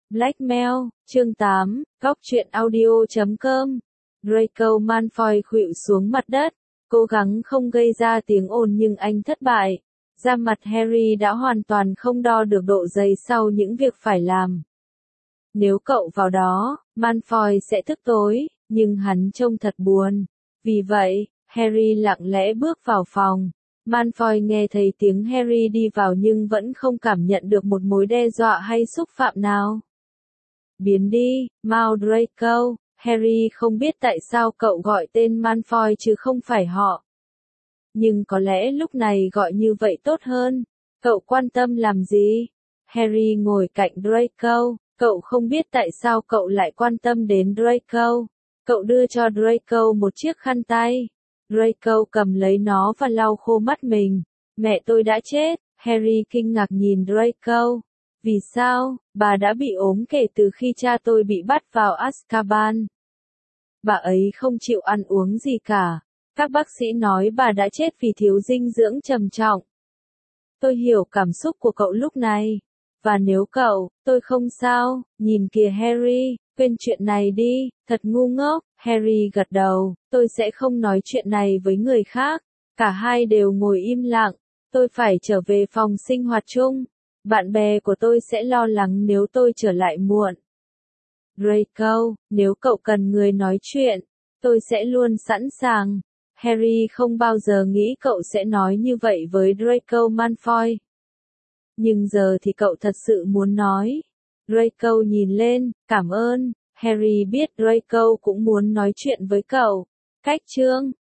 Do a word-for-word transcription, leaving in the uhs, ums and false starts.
Blackmail, chương tám, góc truyện audio chấm com. Draco Malfoy khuỵu xuống mặt đất, cố gắng không gây ra tiếng ồn nhưng anh thất bại. Da mặt Harry đã hoàn toàn không đo được độ dày sau những việc phải làm. Nếu cậu vào đó, Malfoy sẽ thức tối, nhưng hắn trông thật buồn. Vì vậy, Harry lặng lẽ bước vào phòng. Malfoy nghe thấy tiếng Harry đi vào nhưng vẫn không cảm nhận được một mối đe dọa hay xúc phạm nào. Biến đi, mau Draco. Harry không biết tại sao cậu gọi tên Malfoy chứ không phải họ. Nhưng có lẽ lúc này gọi như vậy tốt hơn. Cậu quan tâm làm gì? Harry ngồi cạnh Draco. Cậu không biết tại sao cậu lại quan tâm đến Draco. Cậu đưa cho Draco một chiếc khăn tay. Draco cầm lấy nó và lau khô mắt mình. Mẹ tôi đã chết. Harry kinh ngạc nhìn Draco. Vì sao? Bà đã bị ốm kể từ khi cha tôi bị bắt vào Azkaban. Bà ấy không chịu ăn uống gì cả. Các bác sĩ nói bà đã chết vì thiếu dinh dưỡng trầm trọng. Tôi hiểu cảm xúc của cậu lúc này. Và nếu cậu, tôi không sao, nhìn kìa Harry, quên chuyện này đi, thật ngu ngốc. Harry gật đầu, tôi sẽ không nói chuyện này với người khác. Cả hai đều ngồi im lặng. Tôi phải trở về phòng sinh hoạt chung. Bạn bè của tôi sẽ lo lắng nếu tôi trở lại muộn. Draco, nếu cậu cần người nói chuyện, tôi sẽ luôn sẵn sàng. Harry không bao giờ nghĩ cậu sẽ nói như vậy với Draco Malfoy. Nhưng giờ thì cậu thật sự muốn nói. Draco nhìn lên, cảm ơn. Harry biết Draco cũng muốn nói chuyện với cậu. Cách chương